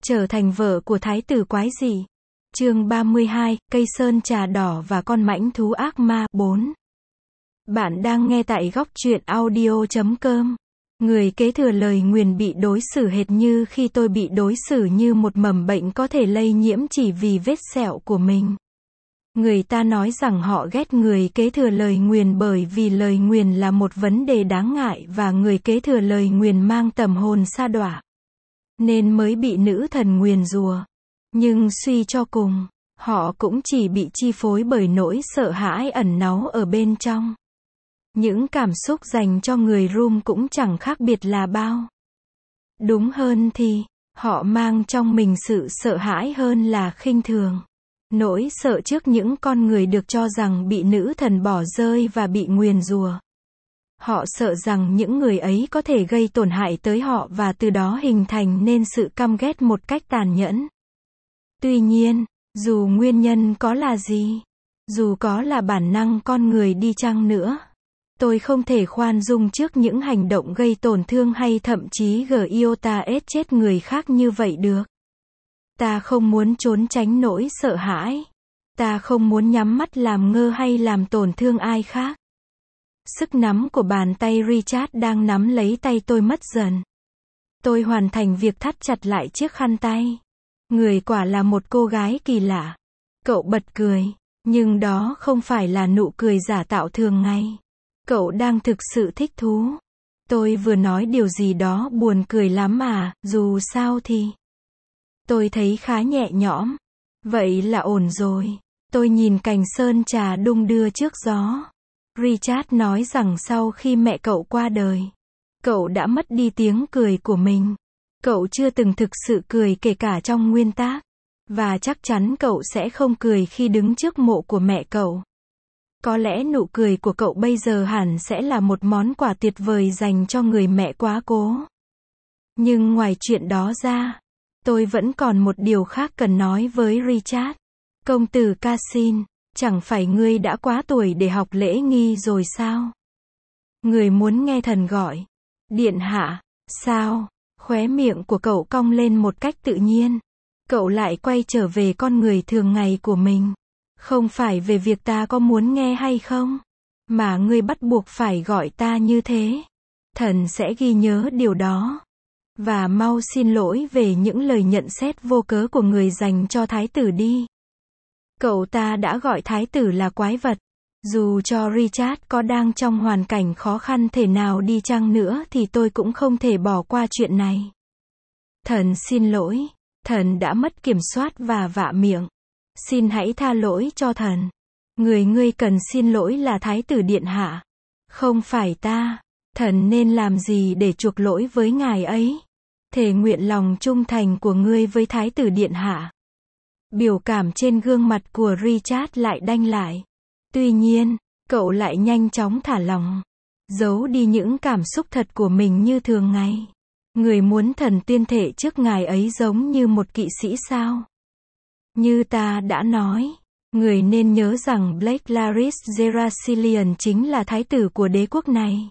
Trở thành vợ của thái tử quái dị. Chương 32, cây sơn trà đỏ và con mãnh thú ác ma. 4. Bạn đang nghe tại góc truyện audio.com. Người kế thừa lời nguyền bị đối xử hệt như khi tôi bị đối xử như một mầm bệnh có thể lây nhiễm chỉ vì vết sẹo của mình. Người ta nói rằng họ ghét người kế thừa lời nguyền bởi vì lời nguyền là một vấn đề đáng ngại và người kế thừa lời nguyền mang tầm hồn sa đọa, nên mới bị nữ thần nguyền rủa. Nhưng suy cho cùng, họ cũng chỉ bị chi phối bởi nỗi sợ hãi ẩn náu ở bên trong. Những cảm xúc dành cho người Rum cũng chẳng khác biệt là bao. Đúng hơn thì, họ mang trong mình sự sợ hãi hơn là khinh thường. Nỗi sợ trước những con người được cho rằng bị nữ thần bỏ rơi và bị nguyền rủa. Họ sợ rằng những người ấy có thể gây tổn hại tới họ và từ đó hình thành nên sự căm ghét một cách tàn nhẫn. Tuy nhiên, dù nguyên nhân có là gì, dù có là bản năng con người đi chăng nữa, tôi không thể khoan dung trước những hành động gây tổn thương hay thậm chí giết chết người khác như vậy được. Ta không muốn trốn tránh nỗi sợ hãi. Ta không muốn nhắm mắt làm ngơ hay làm tổn thương ai khác. Sức nắm của bàn tay Richard đang nắm lấy tay tôi mất dần. Tôi hoàn thành việc thắt chặt lại chiếc khăn tay. Người quả là một cô gái kỳ lạ. Cậu bật cười, nhưng đó không phải là nụ cười giả tạo thường ngày. Cậu đang thực sự thích thú. Tôi vừa nói điều gì đó buồn cười lắm à, dù sao thì tôi thấy khá nhẹ nhõm. Vậy là ổn rồi. Tôi nhìn cành sơn trà đung đưa trước gió. Richard nói rằng sau khi mẹ cậu qua đời, cậu đã mất đi tiếng cười của mình. Cậu chưa từng thực sự cười kể cả trong nguyên tác. Và chắc chắn cậu sẽ không cười khi đứng trước mộ của mẹ cậu. Có lẽ nụ cười của cậu bây giờ hẳn sẽ là một món quà tuyệt vời dành cho người mẹ quá cố. Nhưng ngoài chuyện đó ra, tôi vẫn còn một điều khác cần nói với Richard. Công tử Cassin, chẳng phải ngươi đã quá tuổi để học lễ nghi rồi sao? Người muốn nghe thần gọi. Điện hạ, sao? Khóe miệng của cậu cong lên một cách tự nhiên. Cậu lại quay trở về con người thường ngày của mình. Không phải về việc ta có muốn nghe hay không, mà ngươi bắt buộc phải gọi ta như thế. Thần sẽ ghi nhớ điều đó. Và mau xin lỗi về những lời nhận xét vô cớ của người dành cho thái tử đi. Cậu ta đã gọi thái tử là quái vật. Dù cho Richard có đang trong hoàn cảnh khó khăn thế nào đi chăng nữa thì tôi cũng không thể bỏ qua chuyện này. Thần xin lỗi. Thần đã mất kiểm soát và vạ miệng. Xin hãy tha lỗi cho thần. Người ngươi cần xin lỗi là thái tử điện hạ. Không phải ta. Thần nên làm gì để chuộc lỗi với ngài ấy? Thề nguyện lòng trung thành của ngươi với thái tử điện hạ. Biểu cảm trên gương mặt của Richard lại đanh lại. Tuy nhiên, cậu lại nhanh chóng thả lỏng. Giấu đi những cảm xúc thật của mình như thường ngày. Người muốn thần tuyên thệ trước ngài ấy giống như một kỵ sĩ sao? Như ta đã nói, người nên nhớ rằng Blake Laris Gerasilian chính là thái tử của đế quốc này.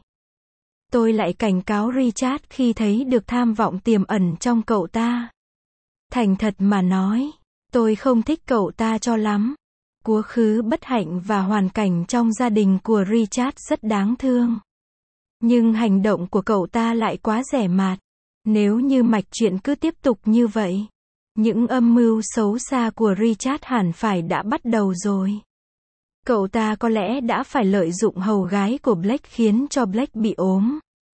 Tôi lại cảnh cáo Richard khi thấy được tham vọng tiềm ẩn trong cậu ta. Thành thật mà nói, tôi không thích cậu ta cho lắm. Quá khứ bất hạnh và hoàn cảnh trong gia đình của Richard rất đáng thương. Nhưng hành động của cậu ta lại quá rẻ mạt. Nếu như mạch chuyện cứ tiếp tục như vậy, những âm mưu xấu xa của Richard hẳn phải đã bắt đầu rồi. Cậu ta có lẽ đã phải lợi dụng hầu gái của Blake khiến cho Blake bị ốm.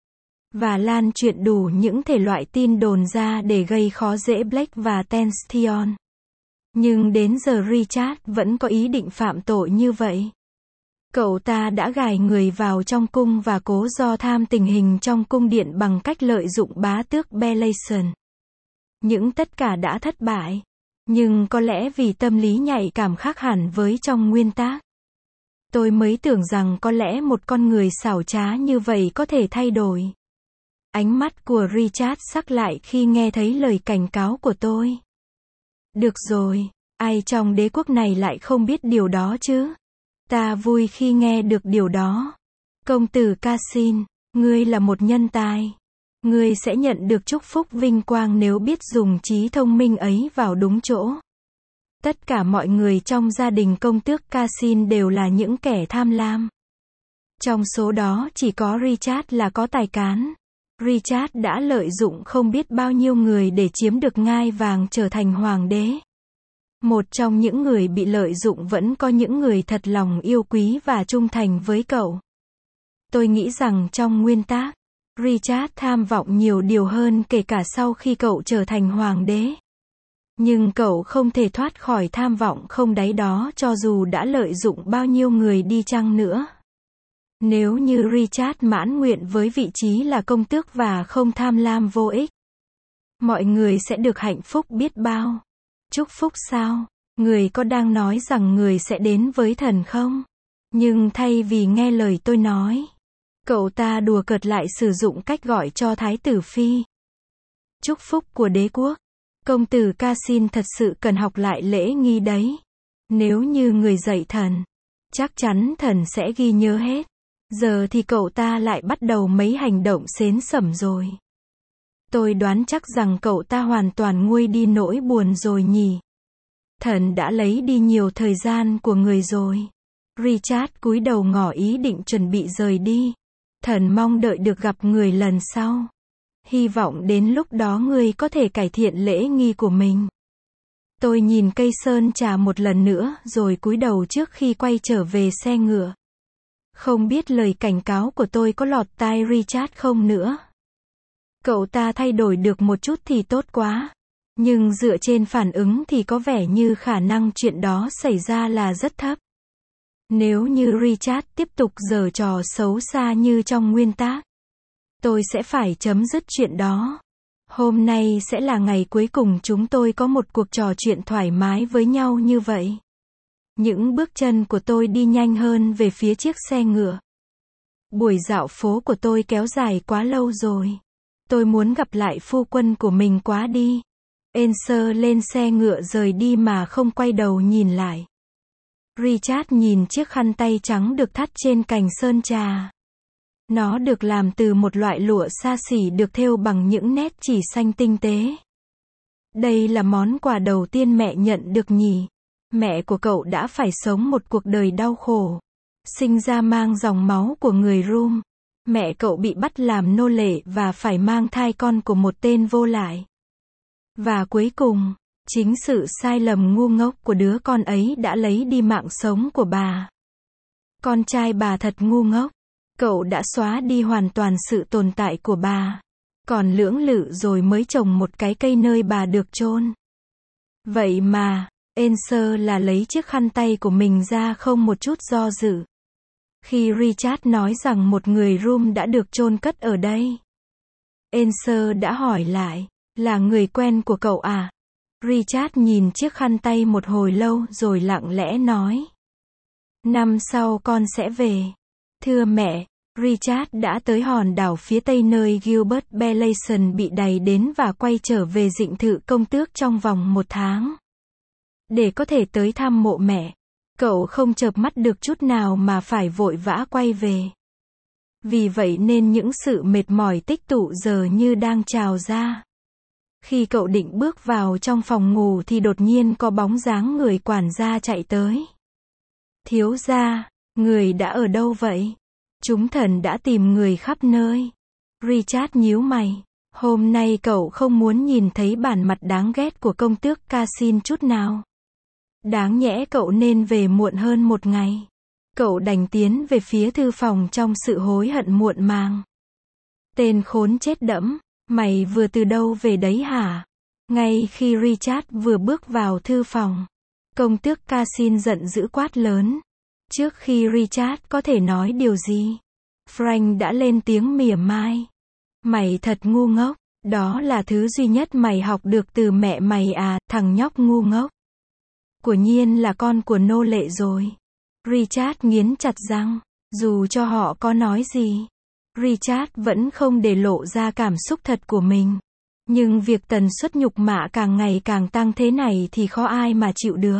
Và lan truyền đủ những thể loại tin đồn ra để gây khó dễ Blake và Tension. Nhưng đến giờ Richard vẫn có ý định phạm tội như vậy. Cậu ta đã gài người vào trong cung và cố do tham tình hình trong cung điện bằng cách lợi dụng bá tước Belason. Những tất cả đã thất bại. Nhưng có lẽ vì tâm lý nhạy cảm khác hẳn với trong nguyên tác. Tôi mới tưởng rằng có lẽ một con người xảo trá như vậy có thể thay đổi. Ánh mắt của Richard sắc lại khi nghe thấy lời cảnh cáo của tôi. Được rồi, ai trong đế quốc này lại không biết điều đó chứ? Ta vui khi nghe được điều đó. Công tử Cassin, ngươi là một nhân tài. Ngươi sẽ nhận được chúc phúc vinh quang nếu biết dùng trí thông minh ấy vào đúng chỗ. Tất cả mọi người trong gia đình công tước Cassin đều là những kẻ tham lam. Trong số đó chỉ có Richard là có tài cán. Richard đã lợi dụng không biết bao nhiêu người để chiếm được ngai vàng trở thành hoàng đế. Một trong những người bị lợi dụng vẫn có những người thật lòng yêu quý và trung thành với cậu. Tôi nghĩ rằng trong nguyên tắc, Richard tham vọng nhiều điều hơn kể cả sau khi cậu trở thành hoàng đế. Nhưng cậu không thể thoát khỏi tham vọng không đáy đó cho dù đã lợi dụng bao nhiêu người đi chăng nữa. Nếu như Richard mãn nguyện với vị trí là công tước và không tham lam vô ích, mọi người sẽ được hạnh phúc biết bao. Chúc phúc sao? Người có đang nói rằng người sẽ đến với thần không? Nhưng thay vì nghe lời tôi nói, cậu ta đùa cợt lại sử dụng cách gọi cho Thái tử Phi. Chúc phúc của đế quốc. Công tử Cassin thật sự cần học lại lễ nghi đấy. Nếu như người dạy thần, chắc chắn thần sẽ ghi nhớ hết. Giờ thì cậu ta lại bắt đầu mấy hành động xến xẩm rồi. Tôi đoán chắc rằng cậu ta hoàn toàn nguôi đi nỗi buồn rồi nhỉ. Thần đã lấy đi nhiều thời gian của người rồi. Richard cúi đầu ngỏ ý định chuẩn bị rời đi. Thần mong đợi được gặp người lần sau. Hy vọng đến lúc đó ngươi có thể cải thiện lễ nghi của mình. Tôi nhìn cây sơn trà một lần nữa rồi cúi đầu trước khi quay trở về xe ngựa. Không biết lời cảnh cáo của tôi có lọt tai Richard không nữa. Cậu ta thay đổi được một chút thì tốt quá. Nhưng dựa trên phản ứng thì có vẻ như khả năng chuyện đó xảy ra là rất thấp. Nếu như Richard tiếp tục giở trò xấu xa như trong nguyên tắc, tôi sẽ phải chấm dứt chuyện đó. Hôm nay sẽ là ngày cuối cùng chúng tôi có một cuộc trò chuyện thoải mái với nhau như vậy. Những bước chân của tôi đi nhanh hơn về phía chiếc xe ngựa. Buổi dạo phố của tôi kéo dài quá lâu rồi. Tôi muốn gặp lại phu quân của mình quá đi. Enser lên xe ngựa rời đi mà không quay đầu nhìn lại. Richard nhìn chiếc khăn tay trắng được thắt trên cành sơn trà. Nó được làm từ một loại lụa xa xỉ được thêu bằng những nét chỉ xanh tinh tế. Đây là món quà đầu tiên mẹ nhận được nhỉ. Mẹ của cậu đã phải sống một cuộc đời đau khổ. Sinh ra mang dòng máu của người Rum. Mẹ cậu bị bắt làm nô lệ và phải mang thai con của một tên vô lại. Và cuối cùng, chính sự sai lầm ngu ngốc của đứa con ấy đã lấy đi mạng sống của bà. Con trai bà thật ngu ngốc. Cậu đã xóa đi hoàn toàn sự tồn tại của bà. Còn lưỡng lự rồi mới trồng một cái cây nơi bà được chôn. Vậy mà, Enser là lấy chiếc khăn tay của mình ra không một chút do dự. Khi Richard nói rằng một người Rum đã được chôn cất ở đây, Enser đã hỏi lại, là người quen của cậu à? Richard nhìn chiếc khăn tay một hồi lâu rồi lặng lẽ nói. Năm sau con sẽ về. Thưa mẹ, Richard đã tới hòn đảo phía tây nơi Gilbert Belason bị đày đến và quay trở về dinh thự công tước trong vòng 1 tháng. Để có thể tới thăm mộ mẹ, cậu không chợp mắt được chút nào mà phải vội vã quay về. Vì vậy nên những sự mệt mỏi tích tụ giờ như đang trào ra. Khi cậu định bước vào trong phòng ngủ thì đột nhiên có bóng dáng người quản gia chạy tới. Thiếu gia, người đã ở đâu vậy? Chúng thần đã tìm người khắp nơi. Richard nhíu mày. Hôm nay cậu không muốn nhìn thấy bản mặt đáng ghét của công tước Cassin chút nào. Đáng nhẽ cậu nên về muộn hơn 1 ngày. Cậu đành tiến về phía thư phòng trong sự hối hận muộn màng. Tên khốn chết đẫm, mày vừa từ đâu về đấy hả? Ngay khi Richard vừa bước vào thư phòng, công tước Cassin giận dữ quát lớn. Trước khi Richard có thể nói điều gì, Frank đã lên tiếng mỉa mai. Mày thật ngu ngốc, đó là thứ duy nhất mày học được từ mẹ mày à, thằng nhóc ngu ngốc. Quả nhiên là con của nô lệ rồi. Richard nghiến chặt răng, dù cho họ có nói gì, Richard vẫn không để lộ ra cảm xúc thật của mình. Nhưng việc tần suất nhục mạ càng ngày càng tăng thế này thì khó ai mà chịu được.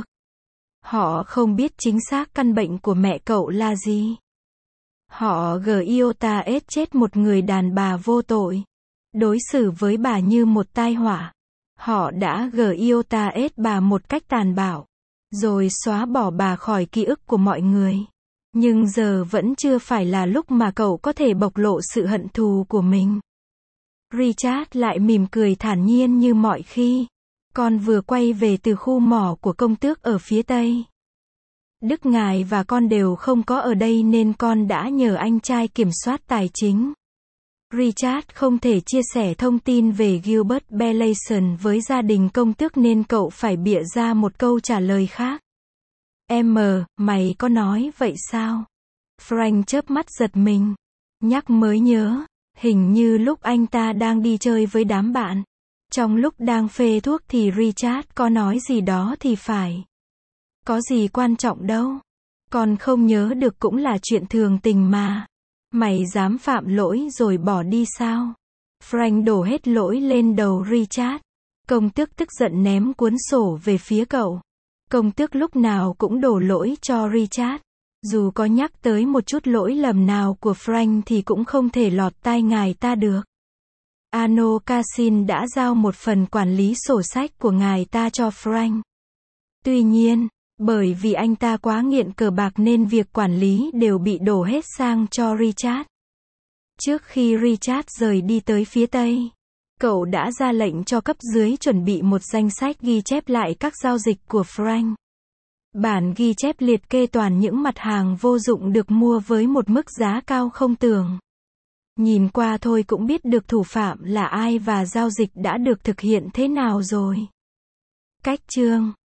Họ không biết chính xác căn bệnh của mẹ cậu là gì. Họ giota chết một người đàn bà vô tội. đối xử với bà như một tai họa. Họ đã GIOTS bà một cách tàn bạo, rồi xóa bỏ bà khỏi ký ức của mọi người. Nhưng giờ vẫn chưa phải là lúc mà cậu có thể bộc lộ sự hận thù của mình. Richard lại mỉm cười thản nhiên như mọi khi. Con vừa quay về từ khu mỏ của công tước ở phía Tây. Đức ngài và con đều không có ở đây nên con đã nhờ anh trai kiểm soát tài chính. Richard không thể chia sẻ thông tin về Gilbert Belason với gia đình công tước nên cậu phải bịa ra một câu trả lời khác. Mày có nói vậy sao? Frank chớp mắt giật mình. Nhắc mới nhớ, hình như lúc anh ta đang đi chơi với đám bạn. Trong lúc đang phê thuốc thì Richard có nói gì đó thì phải. Có gì quan trọng đâu. Con không nhớ được cũng là chuyện thường tình mà. Mày dám phạm lỗi rồi bỏ đi sao? Frank đổ hết lỗi lên đầu Richard. Công tước tức giận ném cuốn sổ về phía cậu. Công tước lúc nào cũng đổ lỗi cho Richard. Dù có nhắc tới một chút lỗi lầm nào của Frank thì cũng không thể lọt tai ngài ta được. Arno Cassin đã giao một phần quản lý sổ sách của ngài ta cho Frank. Tuy nhiên, bởi vì anh ta quá nghiện cờ bạc nên việc quản lý đều bị đổ hết sang cho Richard. Trước khi Richard rời đi tới phía Tây, cậu đã ra lệnh cho cấp dưới chuẩn bị một danh sách ghi chép lại các giao dịch của Frank. Bản ghi chép liệt kê toàn những mặt hàng vô dụng được mua với một mức giá cao không tưởng. Nhìn qua thôi cũng biết được thủ phạm là ai và giao dịch đã được thực hiện thế nào rồi. Cách chương